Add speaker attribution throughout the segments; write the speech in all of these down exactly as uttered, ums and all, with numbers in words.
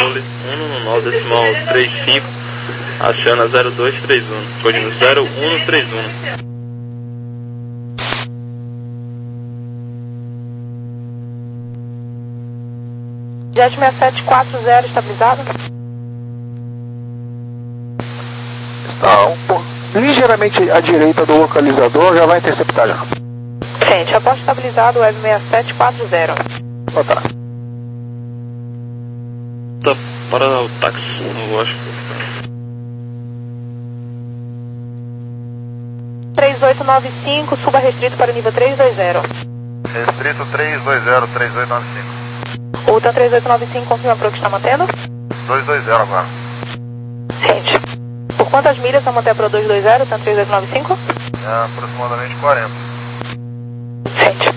Speaker 1: controle um um nove decimal trinta e cinco, aciona zero dois três um, código zero um três um.
Speaker 2: Jet seis sete quatro zero estabilizado.
Speaker 3: Está um pouco, ligeiramente à direita do localizador, já vai interceptar já.
Speaker 2: Sente, aposto estabilizado, Web seis sete quatro zero.
Speaker 3: Oh, tá.
Speaker 1: Tá para o táxi, eu acho.
Speaker 2: três oito nove cinco, suba restrito para o nível três dois zero.
Speaker 4: Restrito três dois zero, três oito nove cinco.
Speaker 2: Ultra três oito nove cinco, confirma para o que está mantendo?
Speaker 4: dois dois zero agora.
Speaker 2: Sente. Por quantas milhas vai manter para o dois dois zero, tanto três oito nove cinco?
Speaker 4: É aproximadamente quarenta.
Speaker 2: Sente.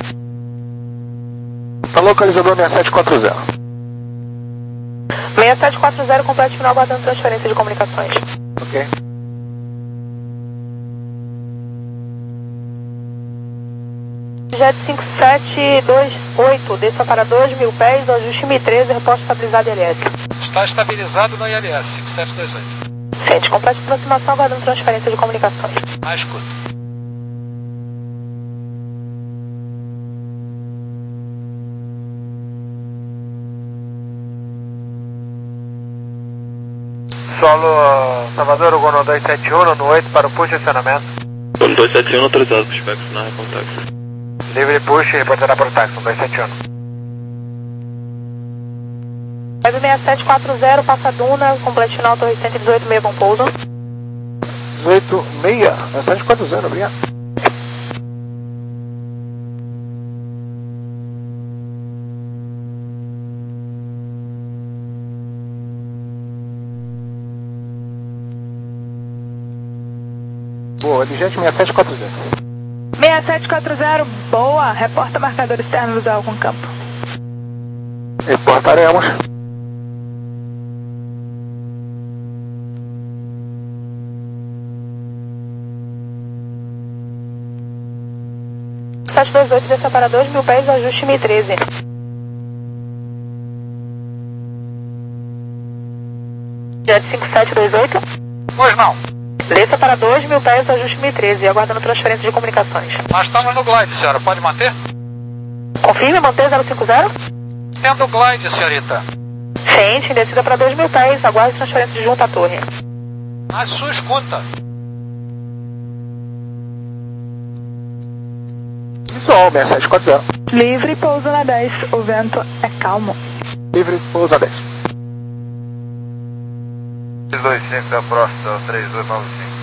Speaker 3: Tá localizador seis sete quatro zero.
Speaker 2: seis sete quatro zero, completo final, aguardando transferência de comunicações.
Speaker 3: Ok.
Speaker 2: Jet cinco sete dois oito, desça para dois mil pés, ajuste M I treze, reposto estabilizado I L S.
Speaker 5: Está estabilizado no I L S, cinco sete dois oito.
Speaker 2: Sente, complete aproximação, aguardando transferência de comunicações.
Speaker 5: Ah, escuta.
Speaker 4: Solo Salvador, Ugono dois sete um, no oito para o posicionamento.
Speaker 1: Ugono dois sete um, autorizado para Specs na recontato.
Speaker 4: Livre push, reportará para o táxi, dois sete um.
Speaker 2: Web seis sete quatro zero, passa Duna, complete final, torre cento e dezoito, meia, bom pouso.
Speaker 3: dezoito seis, seis sete quatro zero, obrigado. Boa, Webjet seis sete quatro zero.
Speaker 2: seis sete quatro zero, boa, reporta marcador externo visual com campo.
Speaker 3: Reportaremos.
Speaker 2: sete dois oito, desça para dois mil pés, ajuste M I treze. Jet cinco sete dois oito.
Speaker 5: Pois não.
Speaker 2: Desça para dois mil pés, ajuste M I treze, aguardando transferência de comunicações.
Speaker 5: Nós estamos no glide, senhora. Pode manter?
Speaker 2: Confirme, manter zero cinco zero.
Speaker 5: Tendo glide, senhorita.
Speaker 2: Sente, descida para dois mil pés, aguarde transferência de junto à torre.
Speaker 5: Na sua escuta.
Speaker 3: Visual seis sete quatro zero.
Speaker 2: Livre, pouso na dez, o vento é calmo.
Speaker 3: Livre, pousa dez.
Speaker 4: três dois cinco, é próximo, três oito nove cinco.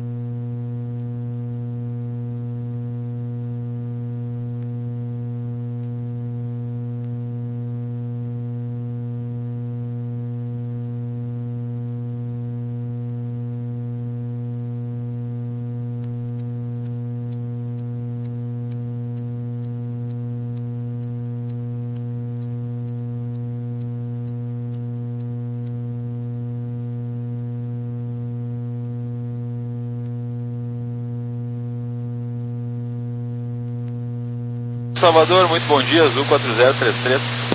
Speaker 1: Salvador, muito bom dia, Azul quatro zero três três.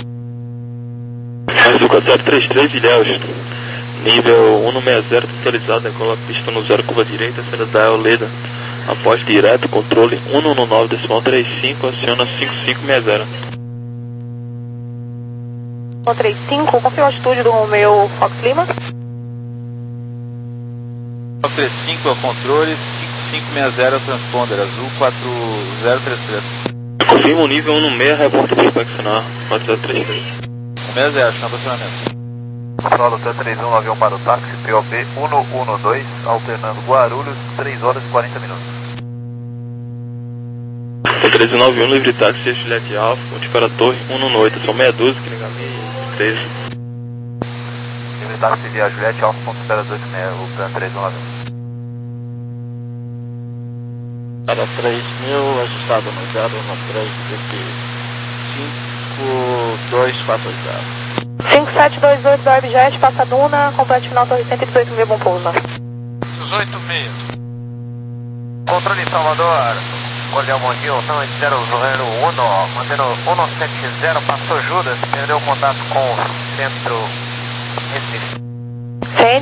Speaker 1: Azul quatro zero três três, Ilhéus. Nível cento e sessenta, atualizado, decola a pista no zero, curva direita, sendo da Eoleda. Após direto, controle cento e nove decimal trinta e cinco, aciona cinco cinco seis zero.
Speaker 2: trinta e cinco, confirma o estúdio do meu Fox Lima.
Speaker 1: trinta e cinco é o controle, cinco cinco seis zero é o transponder, Azul quatro zero três três. Confirma o nível cento e seis, reporta para inspecionar quatro zero três três. cento e seis, chama estacionamento.
Speaker 4: Solo T três um nove um para o táxi, P O B cento e doze, alternando Guarulhos, três horas e quarenta minutos.
Speaker 1: T três um nove um, livre táxi, Juliette Alfa, ponte para a torre cento e oito, são seis doze, que ligamento treze.
Speaker 4: Livre táxi via Juliette Alfa, ponto zero dois seis, o T três um nove um.
Speaker 1: Para três mil, ajustado no zero um três, cinco dois quatro zero.
Speaker 2: cinco sete dois oito da Webjet, passa Duna, complete final, torre cento e dezoito, meia, bom pouso.
Speaker 5: dezoito meia.
Speaker 4: Controle Salvador, Cordial Bom Dia, Otan zero zero um, mantendo cento e setenta, passou Judas, perdeu contato com o centro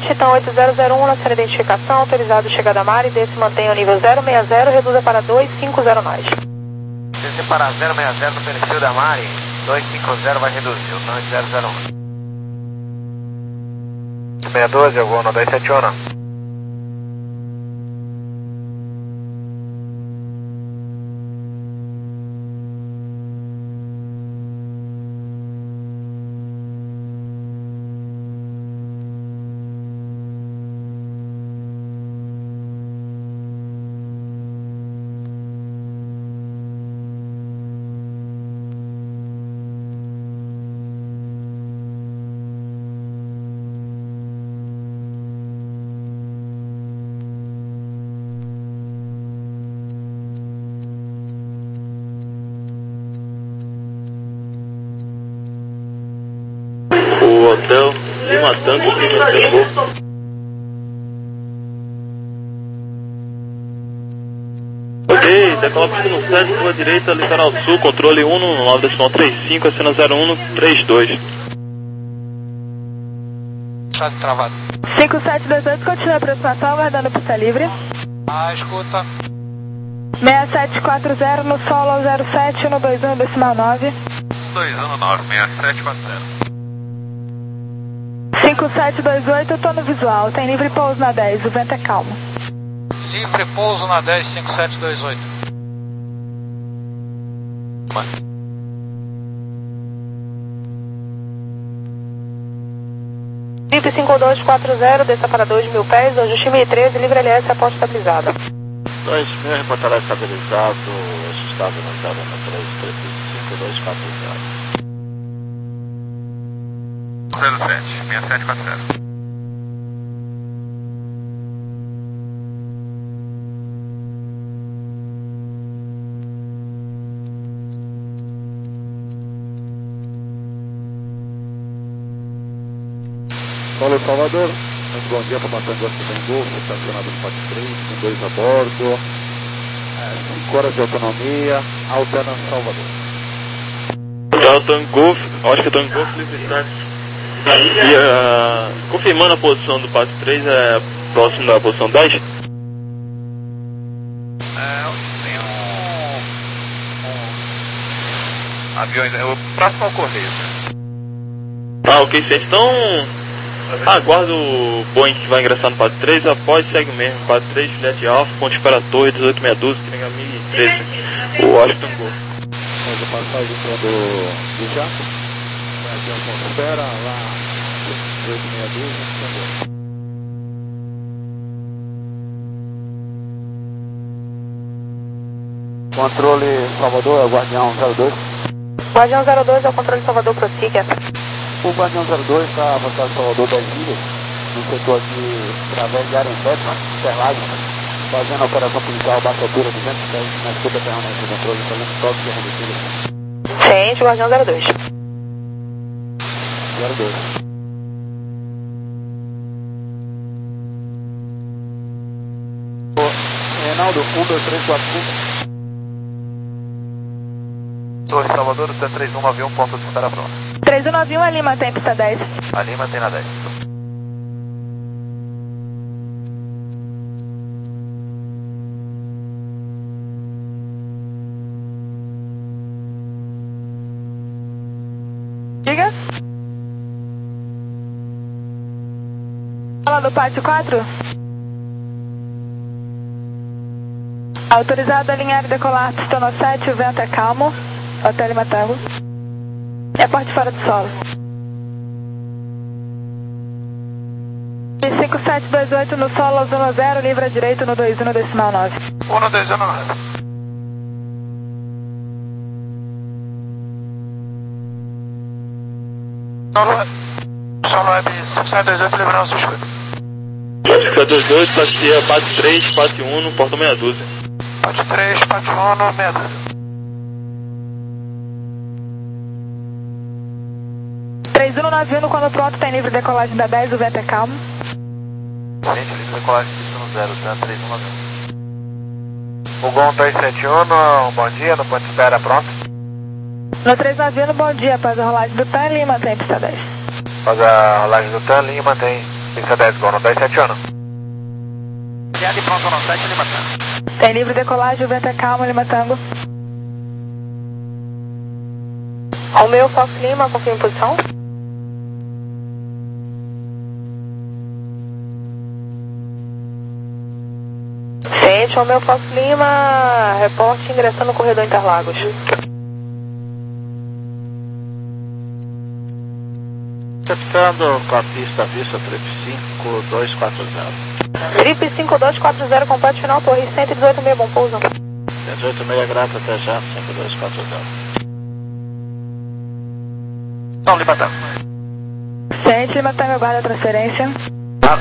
Speaker 2: sete, TAM oito zero zero um, na sua identificação, autorizado chegada a mar e desse mantém o nível zero seis zero, reduza para dois cinco zero nós.
Speaker 4: Desce para zero seis zero no perfil da Mari, dois cinco zero vai reduzir, o TAM oito zero zero um. seis um dois, eu vou no dois sete um.
Speaker 1: O hotel Lima Tango, Lima Tango. Ok, decola pista no sete, sua direita, litoral sul, controle um um nove decimal trinta e cinco, acena zero um três dois.
Speaker 5: Chave travado.
Speaker 2: cinco sete dois oito, continua a aproximação, aguardando pista livre.
Speaker 5: Ah, escuta.
Speaker 2: seis sete quatro zero no solo zero sete no dois um decimal nove.
Speaker 4: dois um nove, seis sete quatro zero.
Speaker 2: cinco sete dois oito, tô no visual, tem livre pouso na dez, o vento é calmo.
Speaker 5: Livre pouso na dez cinco sete dois oito.
Speaker 2: Livre cinco dois quatro zero, desça para dois mil pés, ajuste mil e treze, livre L S, aposta estabilizada.
Speaker 3: dois mil, reportará estabilizado, ajustado na zero um três três cinco dois quatro zero.
Speaker 4: zero sete, seis sete quatro zero.
Speaker 3: Paulo Salvador, muito bom dia para Matango Tango, estacionado no Pátio três, com dois a bordo, cinco horas de autonomia, alternando Salvador.
Speaker 1: Tá, Tango, acho que é Tango, Felicidade. E uh, confirmando a posição do Pátio três, é próximo da posição dez?
Speaker 4: É, tem um, um aviões, é o próximo ao Correio.
Speaker 1: Ah, ok, certo. Então, aguarda o Boeing que vai ingressar no Pátio três, após segue mesmo. Pátio três, Filete Alfa, ponte para a torre, dezoito seis doze, Tringa mil e treze. O Washington Gol.
Speaker 3: Mas a passagem do, do Jaco, aqui a atmosfera, lá, dezoito seis doze, controle Salvador, Guardião zero dois.
Speaker 2: Guardião zero dois, é o controle Salvador, prossiga.
Speaker 3: O Guardião zero dois está avançado Salvador dez milhas, no setor de através de Arembete, Interlagos, fazendo a operação policial baixa altura duzentos pés, na escuta permanente do controle, fazendo toque de arremetida.
Speaker 2: Ciente, Guardião zero dois.
Speaker 3: zero dois. Reinaldo, um dois três quatro cinco.
Speaker 4: Torre Salvador, T três um nove um, ponto de espera pronto.
Speaker 2: três um nove um, a Lima tem pista dez.
Speaker 4: A Lima tem na dez.
Speaker 2: Diga. Fala do Pátio quatro. Autorizado a alinhar e decolar pista no sete, o vento é calmo. Hotel Lima Tango. É porte fora do solo. cinco sete dois oito no solo, um zero, livre à direita no dois um decimal nove.
Speaker 5: um dois um nove. Solo, solo web cinco sete dois oito, livrando sua escuta.
Speaker 1: cinco sete dois oito, passeia Pátio três, Pátio um, porta meia dúzia.
Speaker 5: Pátio três, Pátio um, meia dúzia.
Speaker 2: três um nove um, quando pronto, tem livre decolagem da dez, o vento é calmo.
Speaker 4: Gente, livre decolagem no zero, tá? três um nove um. O Gol dois sete um, no, bom dia, no ponto de espera pronto.
Speaker 2: No três nove um, bom dia, após a rolagem do T A M, Lima tem pista dez.
Speaker 4: Após a rolagem do T A M, Lima tem Pista dez, Gol dois sete um.
Speaker 5: Viado e pronto no sete, Lima Tango.
Speaker 2: Tem livre decolagem, o vento é calmo, Lima Tango. Romeu, Fox Lima, confirma em posição. Ciente, Romeu, Fox Lima, reporte ingressando no corredor Interlagos.
Speaker 3: Acertando com a pista vista trip cinco dois quatro zero.
Speaker 2: Trip cinco dois quatro zero, completo final, torre cento e dezoito meia, bom pouso.
Speaker 3: cento e dezoito meia, grato, até já, cinco dois quatro zero.
Speaker 5: Então, Lima Tango.
Speaker 2: Ciente, Lima Tango, aguarda a transferência.
Speaker 5: Claro.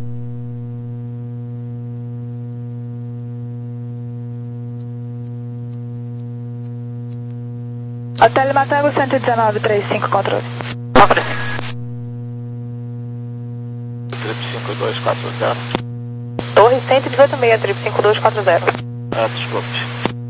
Speaker 2: Hotel Lima Tango, cento e dezenove, trinta e cinco, controle.
Speaker 5: cento e trinta e cinco.
Speaker 3: Trip cinco dois quatro zero.
Speaker 2: Torre cento e dezoito meia, trip cinco dois quatro zero.
Speaker 3: Ah, desculpe.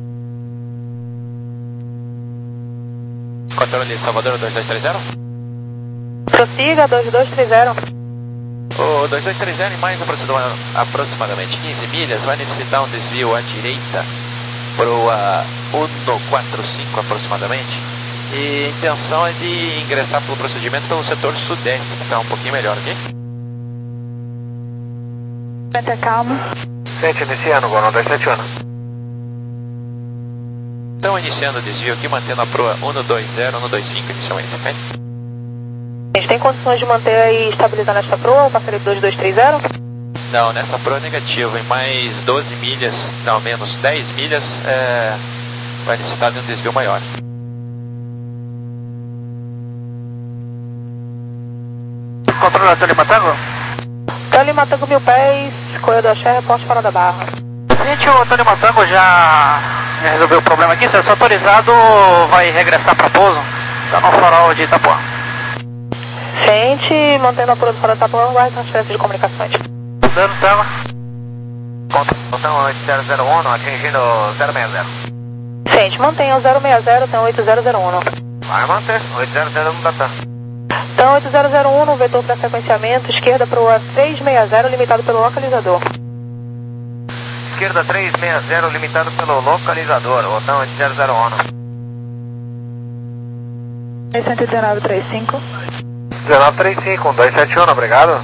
Speaker 6: Controle Salvador dois dois três zero.
Speaker 2: Prossiga, dois dois três zero.
Speaker 6: O dois dois três zero em mais aproximadamente quinze milhas vai necessitar um desvio à direita para o uh, cento e quarenta e cinco aproximadamente. E a intenção é de ingressar pelo procedimento pelo setor sudeste, que está um pouquinho melhor aqui.
Speaker 2: Vento é calmo.
Speaker 4: Ciente, iniciando, Gol dois sete um.
Speaker 6: Então, iniciando o desvio aqui, mantendo a proa cento e vinte, cento e vinte e cinco inicialmente, ok?
Speaker 2: A gente tem condições de manter e estabilizar nesta proa, o parceiro dois dois três zero?
Speaker 6: Não, nessa proa é negativo. Em mais doze milhas, não, menos dez milhas, é, vai necessitar de um desvio maior.
Speaker 5: Controle Hotel Lima Tango.
Speaker 2: Hotel Lima Tango, mil pés, corredor Axé, reporte fora da barra.
Speaker 5: Gente, o Hotel Lima Tango já resolveu o problema aqui. Se é autorizado, vai regressar para pouso. Está no farol de Itapuã.
Speaker 2: Ciente, mantendo a proa fora da Itapuã, vai transferência de comunicações.
Speaker 5: Dando Tango.
Speaker 4: Contação oito zero zero um, atingindo zero seis zero.
Speaker 2: Ciente, mantenha o zero seis zero, tem oito zero zero um.
Speaker 4: Vai manter, oito zero zero um, Datan.
Speaker 2: Então, oito zero zero um, no vetor para sequenciamento, esquerda proa três seis zero, limitado pelo localizador.
Speaker 4: Esquerda três seis zero, limitado pelo localizador, botão oito zero zero um.
Speaker 2: cento e dezenove, trinta e cinco.
Speaker 4: dezenove trinta e cinco, dois sete um, obrigado.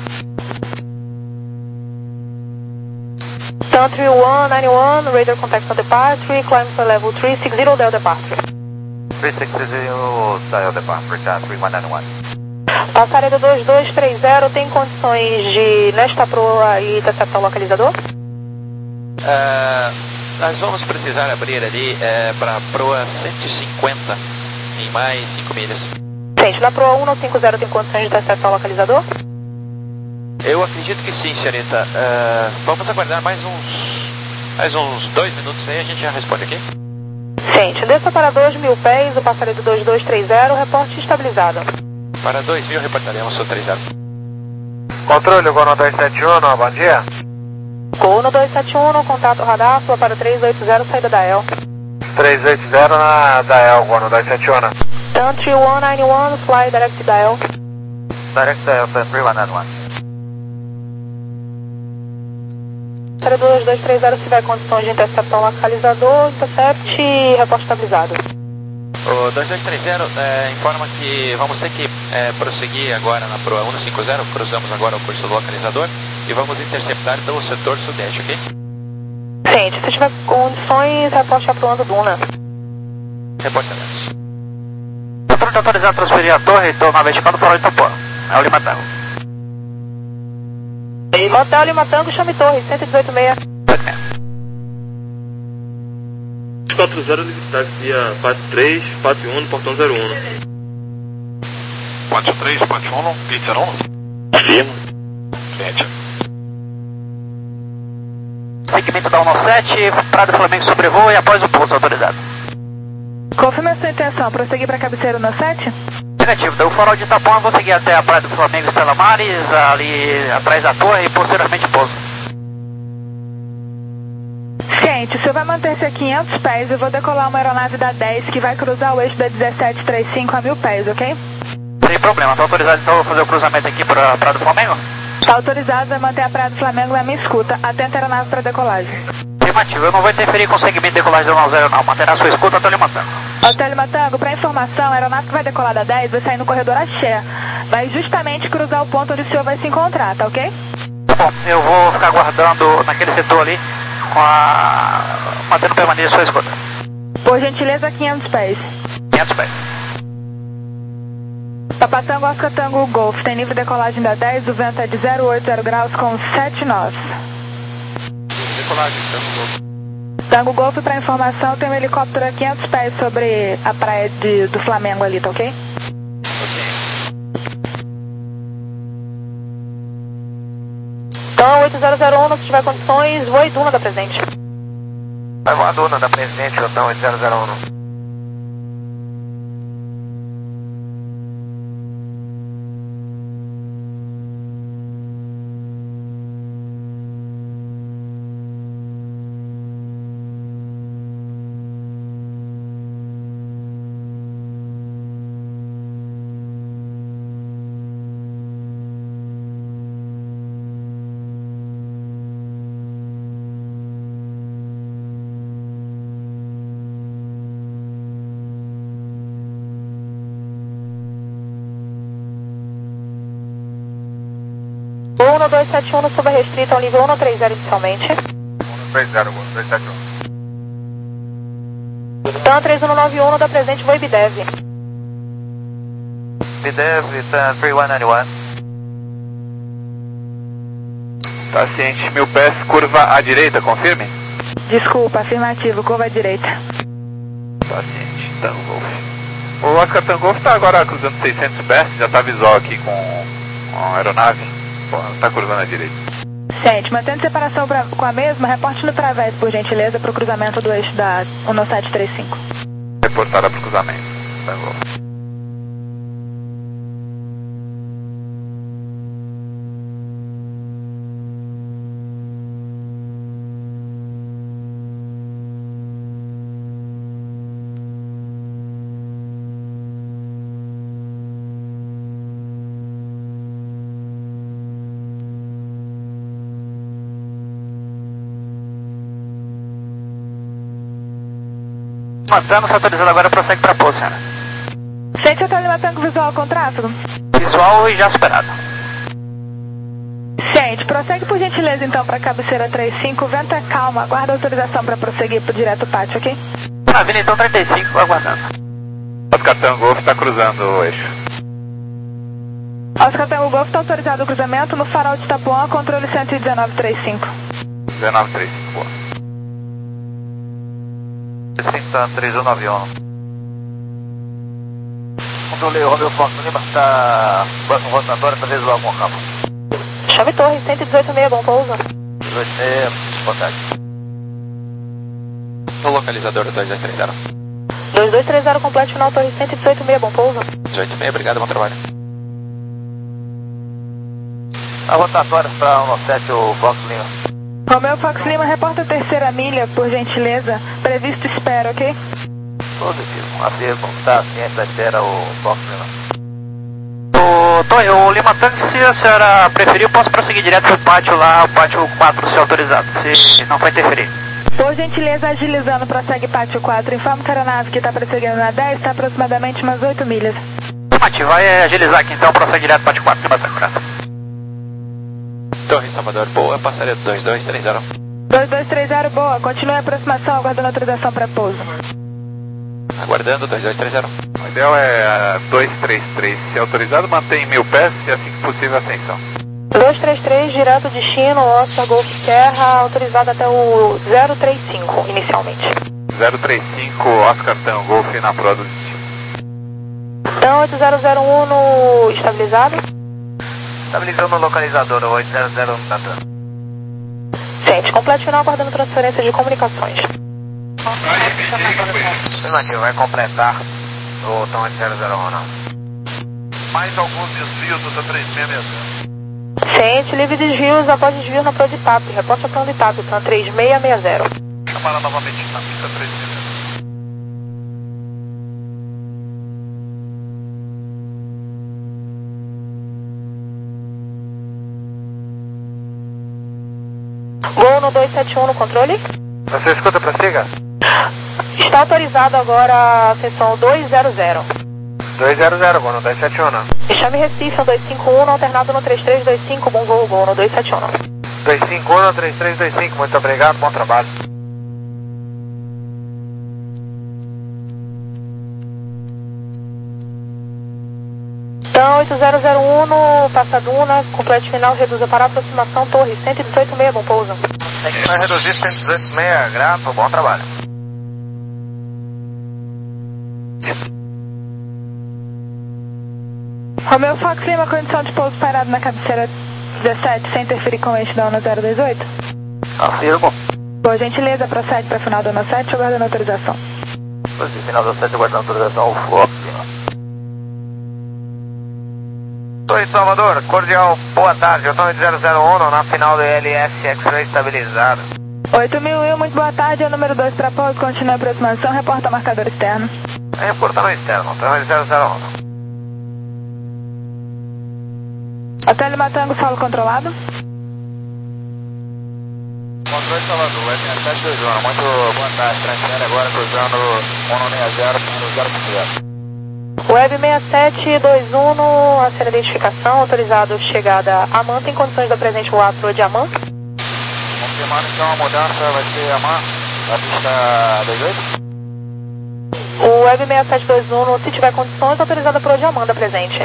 Speaker 2: Então, trinta e um, noventa e um, radar contact on departure, climb to level três six zero, Del departure.
Speaker 4: três seis zero, dial departure, tá, trinta e um noventa e um.
Speaker 2: Passareda dois dois três zero, tem condições de, nesta proa, e interceptar o localizador?
Speaker 6: Uh, nós vamos precisar abrir ali uh, para a proa cento e cinquenta em mais cinco milhas.
Speaker 2: Gente, na proa cento e cinquenta tem condições de interceptar o localizador?
Speaker 6: Eu acredito que sim, senhorita. Uh, vamos aguardar mais uns mais uns dois minutos aí, a gente já responde aqui.
Speaker 2: Gente, desça para dois mil pés, o passaredo dois dois três zero, reporte estabilizado.
Speaker 6: Para dois mil reportaremos o três zero.
Speaker 4: Controle, Gol dois sete um, bom dia.
Speaker 2: Gol no dois sete um, no contato radar, sua para três oito zero, saída da E L.
Speaker 4: três oito zero na Dael, Gol dois sete um.
Speaker 2: Então, trinta e um, noventa e um, fly direct da E L.
Speaker 4: Direct Dael, trinta e um noventa e um.
Speaker 2: Passaredo dois dois três zero, se tiver condições de interceptar o localizador, intercept e reporte estabilizado.
Speaker 6: O dois dois três zero é, informa que vamos ter que é, prosseguir agora na proa cento e cinquenta, cruzamos agora o curso do localizador e vamos interceptar pelo setor sudeste, ok?
Speaker 2: Gente, se tiver condições, reporte a proa do Duna.
Speaker 6: Reportamentos.
Speaker 5: Controle autorizado a transferir a torre e tornar vertical do farol de Itapuã. É o Lima Tango.
Speaker 2: Hotel Lima Tango, chame torre, cento e dezoito meia.
Speaker 1: quatro zero, taxia quatro três, quatro um, no portão zero um.
Speaker 5: quatro três, quatro um, gate zero um.
Speaker 1: Firma.
Speaker 5: Frente. Segmento da cento e sete, Prado Flamengo sobrevoo e após o pouso autorizado.
Speaker 2: Confirma a sua intenção, prosseguir para a cabeceira no sete?
Speaker 5: Negativo, do farol de Itapuã eu vou seguir até a Praia do Flamengo Estela Mares, ali atrás da torre e posteriormente pouso.
Speaker 2: Gente, o senhor vai manter-se a quinhentos pés, eu vou decolar uma aeronave da dez que vai cruzar o eixo da dezessete trinta e cinco a mil pés, ok?
Speaker 5: Sem problema, está autorizado então fazer o cruzamento aqui para a Praia do Flamengo?
Speaker 2: Tá Autorizado a manter a praia do Flamengo na minha escuta. Atenta a aeronave para decolagem.
Speaker 5: Afirmativo, eu não vou interferir com o segmento de decolagem do nove zero não. Manterá sua escuta até o Lima Tango.
Speaker 2: Hotel Lima Tango, para informação, a aeronave que vai decolar da dez vai sair no corredor Axé. Vai justamente cruzar o ponto onde o senhor vai se encontrar, tá ok?
Speaker 5: Bom, eu vou ficar aguardando naquele setor ali, com a... mantendo permanência sua escuta.
Speaker 2: Por gentileza, quinhentos pés.
Speaker 5: quinhentos pés.
Speaker 2: Papa Tango, Oscar Tango, Golf. Tem nível de decolagem da dez, o vento é de zero oito zero graus com sete nós.
Speaker 6: Decolagem, Tango Golf.
Speaker 2: Tango Golf, para informação, tem um helicóptero a quinhentos pés sobre a praia de, do Flamengo ali, tá ok? Então, oito zero zero um, se tiver condições, voe Duna da Presidente.
Speaker 4: Vai voar Duna da Presidente, então oito zero zero um.
Speaker 2: um dois sete um no suba restrito ao nível um três zero inicialmente.
Speaker 4: um três zero, um dois sete um.
Speaker 2: TAM três um nove um da presente, voe Bidev.
Speaker 4: Bidev, TAM três um nove um.
Speaker 6: Tá ciente, mil pés, curva à direita, confirme?
Speaker 2: Desculpa, afirmativo, curva à direita.
Speaker 6: Tá ciente, Tango Golf. O Oscar Tango Golf tá agora cruzando seiscentos pés, já tá visual aqui com, com a aeronave. Tá cruzando à direita.
Speaker 2: Ciente, mantendo separação pra, com a mesma, reporte no través, por gentileza, para o cruzamento do eixo da um nove sete três cinco.
Speaker 6: Reportada para o cruzamento. Tango Golf.
Speaker 5: Mantendo-se autorizado agora, prossegue para pouso, senhora.
Speaker 2: Ciente, Hotel Lima Tango, visual com tráfego.
Speaker 5: Visual e já superado.
Speaker 2: Ciente, prossegue por gentileza então para a cabeceira trinta e cinco, o vento é calmo, aguarda autorização para prosseguir para o direto pátio, ok?
Speaker 5: Maravilha, então trinta e cinco, aguardando.
Speaker 6: Oscar Tango Golf está cruzando o eixo.
Speaker 2: Oscar Tango Golf está autorizado o cruzamento no farol de Itapuã, controle cento e dezenove trinta e cinco.
Speaker 6: dezenove trinta e cinco, boa.
Speaker 4: três um nove um. Controle Romeo Fox Lima, está próximo rotatório para visual com o campo.
Speaker 2: Chave Torre, cento e dezoito meia, bom pouso.
Speaker 4: dezoito meia, boa tarde.
Speaker 6: No localizador dois dois três zero.
Speaker 2: dois dois três zero, completo final, Torre cento e dezoito meia, bom pouso.
Speaker 6: dezoito meia, obrigado, bom trabalho.
Speaker 4: A rotatória para um nove sete, o Fox Lima.
Speaker 2: Romeo Fox Lima, reporta a terceira milha, por gentileza. Previsto espera, ok?
Speaker 4: Positivo. Afirmo, está ciente da espera o Fox Lima.
Speaker 5: O, Tony, o Lima Tango, se a senhora preferir, eu posso prosseguir direto pro pátio lá, o pátio quatro, se autorizado, se não for interferir.
Speaker 2: Por gentileza, agilizando, prossegue pátio quatro. Informo que a aeronave que está prosseguindo na dez está aproximadamente umas oito milhas.
Speaker 5: Mati, vai agilizar aqui então, prossegue direto pátio quatro, Lima Tango, graças.
Speaker 6: Torre Salvador, boa, passaria dois dois três zero.
Speaker 2: dois dois três zero, boa. Continue a aproximação, aguardando autorização para pouso.
Speaker 6: Aguardando, dois dois três zero. O ideal é dois três três. Se autorizado, mantém mil pés e assim que possível ascensão.
Speaker 2: dois três três, direto destino, Oscar Golf Serra, autorizado até o zero três cinco, inicialmente.
Speaker 6: zero três cinco, Oscar Tango Golf na proa do destino.
Speaker 2: Então, oito zero zero um no estabilizado.
Speaker 4: Estabilizando no localizador, oito zero zero um, Tatan.
Speaker 2: Ciente, completo final, aguardando transferência de comunicações.
Speaker 4: Afirmativo, vai completar o Tom oito zero zero um, não. Mais alguns desvios do três seis seis zero.
Speaker 2: Ciente, livre desvios após desvio na proa de T A P. Reporte a proa de T A P, T A M três seis seis zero.
Speaker 4: Chamada novamente na pista três seis seis zero.
Speaker 2: Gol no dois sete um no controle.
Speaker 4: Você escuta, prossiga?
Speaker 2: Está autorizado agora a seção dois zero zero.
Speaker 4: dois zero zero, gol no dois sete um.
Speaker 2: Me chame Recife, no dois cinco um, alternado no três três dois cinco, bom voo, gol no dois sete um.
Speaker 4: dois cinco um, três três dois cinco, muito obrigado, bom trabalho.
Speaker 2: Então, oito zero zero um no Passaduna, complete final, reduza para aproximação, torre cento e dezoito meia, bom pouso.
Speaker 4: Vai reduzir cento e dezoito meia, grato, bom trabalho.
Speaker 7: Romeu Fox Lima, condição de pouso parado na cabeceira dezessete, sem interferir com o eixo da ONU zero dois oito.
Speaker 4: Afirmo.
Speaker 7: Por gentileza, procede para final da ONU sete, aguardando autorização.
Speaker 4: Procede final da sete, aguardando autorização, Fox Lima. Oi, Salvador, cordial, boa tarde, eu estou em zero zero um na final do L S X-Ray estabilizado.
Speaker 7: oito mil Will, muito boa tarde, é o número dois para pouso, continua a aproximação, reporta marcador externo.
Speaker 4: Reporta no externo, estou em zero zero um.
Speaker 7: Hotel Lima Tango, solo controlado.
Speaker 4: Controle Salvador, S M sete dois um, muito boa tarde, transfere agora cruzando um seis zero para zero cinco zero.
Speaker 2: Web seis sete dois um, no a ser identificação, autorizado chegada a Manta em condições da presente voar para o Diamante.
Speaker 4: Confirmando então a mudança vai ser a Man, da pista dois oito.
Speaker 2: O Web seis sete dois um, se tiver condições, autorizada para o Diamanda presente.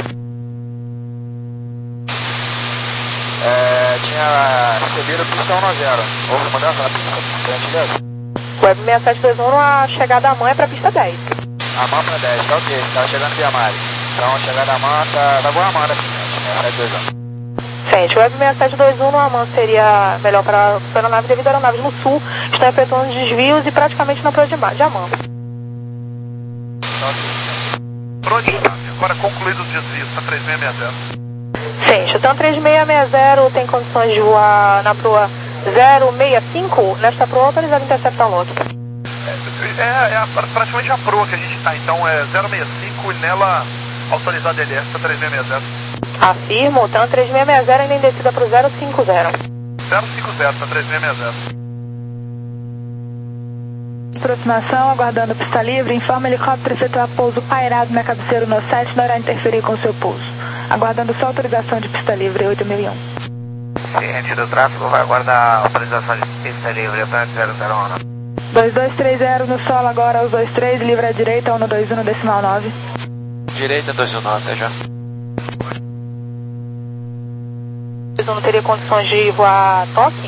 Speaker 4: É, tinha recebido pista um zero. Houve mudança na pista, gentileza?
Speaker 2: Web seis sete dois um, a chegada a Man é para a pista dez.
Speaker 4: A Man para dez, tá ok, tá chegando via Mari. Então, chegada a Man, tá, tá boa a Man, né? sete dois um.
Speaker 2: Frente, o Web seis sete dois um no Aman seria melhor para a aeronave devido a aeronaves no sul estão efetuando desvios e praticamente na proa de Aman.
Speaker 4: Proa de agora concluído os desvios, tá três seis seis zero.
Speaker 2: Frente, então três seis seis zero tem condições de voar na proa zero seis cinco, nesta proa autorizado interceptar lote.
Speaker 4: É, é a, praticamente a proa que a gente tá, então é zero seis cinco e nela autorizado L S, tá três seis seis zero.
Speaker 2: Afirmo, então três seis seis zero ainda em descida para o zero cinco zero.
Speaker 4: zero cinco zero, tá três seis seis zero.
Speaker 7: Aproximação, aguardando pista livre, informa helicóptero efetuar pouso pairado na cabeceira no sete, não irá interferir com seu pouso. Aguardando só autorização de pista livre, oito mil e um.
Speaker 4: Ciente do tráfego, vai aguardar a autorização de pista livre, eu tô em zero zero um.
Speaker 7: dois dois três zero no solo agora, os dois três, livre à direita, um dois um no decimal nove.
Speaker 6: Direita dois um nove, até já.
Speaker 2: Não teria condições de voar toque?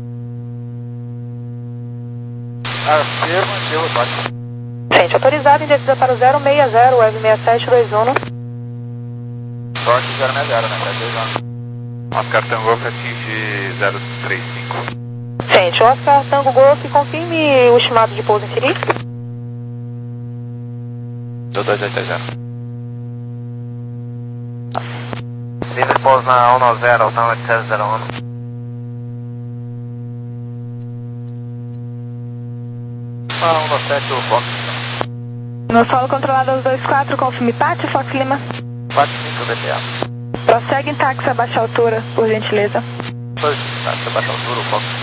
Speaker 4: Afirma, tiro, toque.
Speaker 2: Frente, autorizado em descida para o zero seis zero, Web seis sete dois um.
Speaker 4: Toque zero seis zero, né? zero dois um.
Speaker 1: Oscar Tango atinge zero três cinco.
Speaker 2: Frente, Oscar Tango Golf, confirme o estimado de pouso em Siri.
Speaker 6: dois dois oito zero.
Speaker 4: Livre pouso na um zero, altão oito zero zero um. Ah, um sete, o Fox.
Speaker 7: No solo controlado aos dois quatro, confirme Pátio, Fox Lima.
Speaker 4: quatro cinco B T A.
Speaker 7: Prossegue em táxi a baixa altura, por gentileza.
Speaker 4: dois, táxi a baixa altura, o Fox.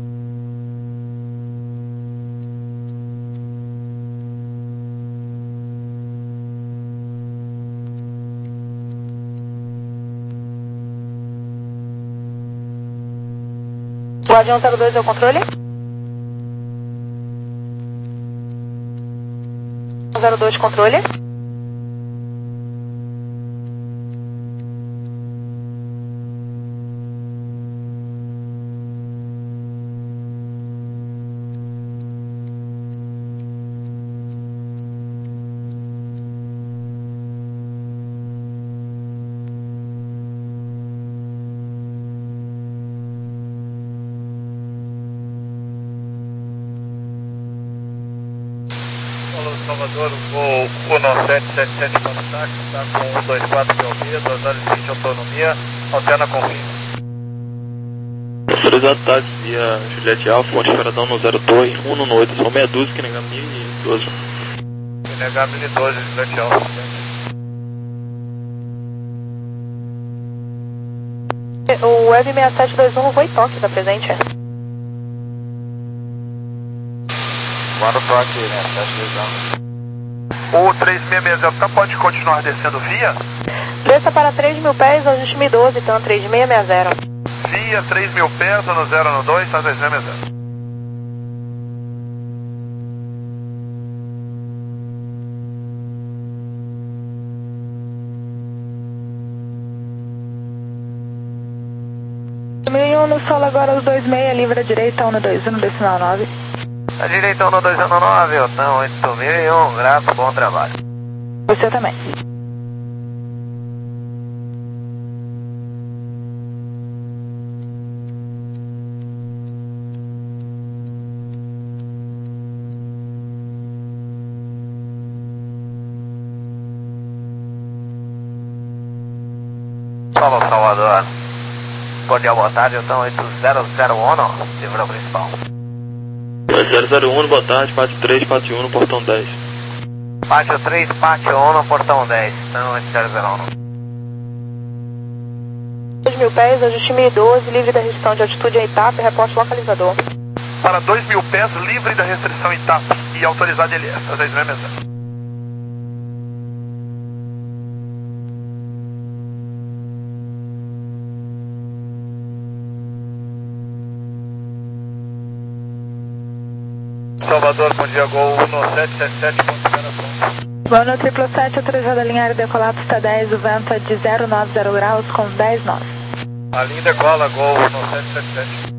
Speaker 2: O avião zero dois é o controle? zero dois controle?
Speaker 4: Salvador, voo um sete sete sete para o táxi, está com um dois quatro de Almeida, duas horas e vinte autonomia, alterna com fim.
Speaker 1: Autorizado táxi via Juliette Alfa, Monte Esperadão no zero dois, um no oito, são meia dúzia, que nega mil e doze.
Speaker 4: Que nega mil e doze, Juliette Alfa.
Speaker 2: O Web seis sete dois um, voo e toque, tá presente?
Speaker 4: Agora eu tô aqui, né? O três seis seis zero tá, pode continuar descendo via?
Speaker 2: Desça para três mil pés, ajuste mil e doze, então três seis seis zero.
Speaker 4: Via três mil pés, no zero no dois, tá três seis seis zero.
Speaker 7: mil e um no solo agora, os dois seis, livre à direita, um no dois um, decimal nove.
Speaker 4: A direita um no dois um no nove, Otão oito mil e um, grato, bom trabalho.
Speaker 7: Você também.
Speaker 4: Solo Salvador. Bom dia, boa tarde, Otão oito zero zero um, livro principal.
Speaker 1: zero zero um, boa tarde, pátio três, pátio um, portão dez.
Speaker 4: Pátio três, pátio um, portão dez, então oito zero zero um.
Speaker 2: dois mil pés, ajuste mil e doze, livre da restrição de altitude em Itapa, reporte localizador.
Speaker 4: Para dois mil pés, livre da restrição em Itapa e autorizado L S, três seis seis zero. Salvador, bom dia, Gol um sete sete sete, ponto zero ponto.
Speaker 7: Gol no triplo sete, autorizado a alinhar e decolar pista dez, o vento é de zero nove zero graus com dez nós.
Speaker 4: A linha decola, Gol um sete sete sete.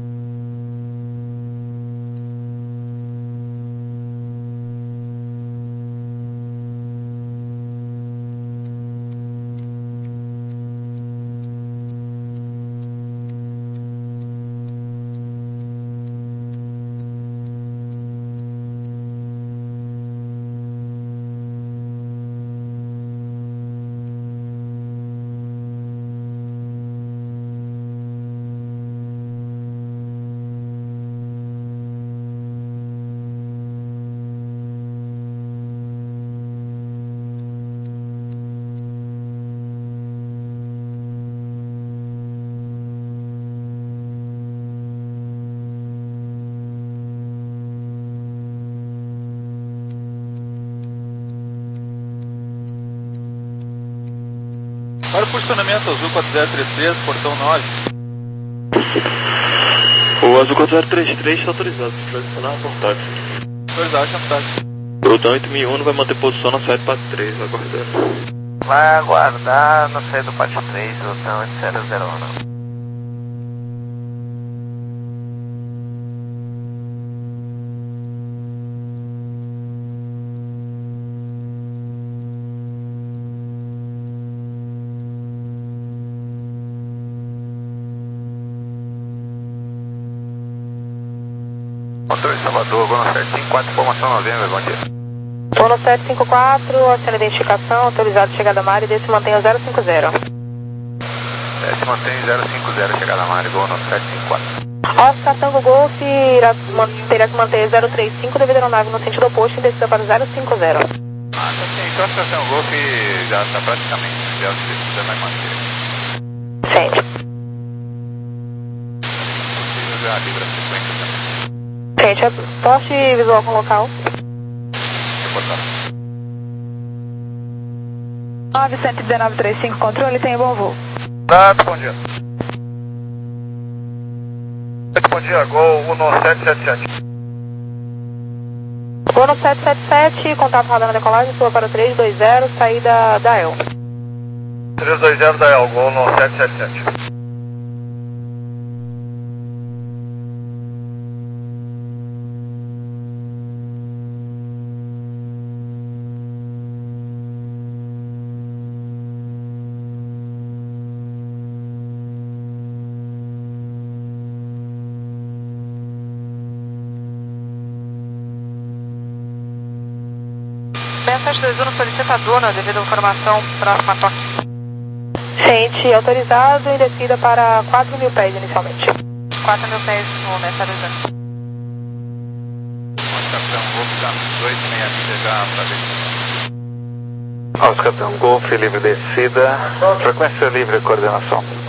Speaker 8: Para o posicionamento Azul quatro zero três três, portão nove.
Speaker 1: O Azul quatro zero três três está autorizado, para adicionar a portátil.
Speaker 8: Autorizado, chama táxi.
Speaker 1: O Otão oito mil e um vai manter posição na saída para três, aguardando.
Speaker 4: Vai aguardar no saída do pátio três, Otão oito zero zero um. Motor de Salvador, Gol no sete cinco quatro, informação novembro, bom dia.
Speaker 2: Gol no sete cinco quatro, aciona identificação, autorizado chegada a mar e desce mantenha zero cinco zero.
Speaker 4: Desce mantém zero cinco zero, chegada a mar, Gol no sete cinco quatro.
Speaker 2: Oscar Tango Golf irá, terá que manter zero três cinco devido à nave no sentido oposto e descida para zero cinco zero.
Speaker 4: Ah, tá sim, então a estação Golf já está praticamente, já precisa mais manter.
Speaker 2: Sente.
Speaker 4: Possível já livra a frequência também.
Speaker 2: Sente, poste visual com local.
Speaker 7: nove um um nove três cinco, controle, tem bom voo.
Speaker 4: Tá, bom dia. Bom dia, Gol um sete sete sete.
Speaker 2: Gol no sete sete sete, contato radar na decolagem, sua para três dois zero, saída da El.
Speaker 4: três dois zero da El, Gol no sete sete sete.
Speaker 2: B sete dois um solicita dona devido à informação próxima a toque. Sente, autorizado e descida para quatro mil pés inicialmente. quatro mil pés no mensagem.
Speaker 4: Capitão Golf, dois meia milha já para descida.
Speaker 3: Oscar Capitão Golf, livre descida, frequência livre, coordenação.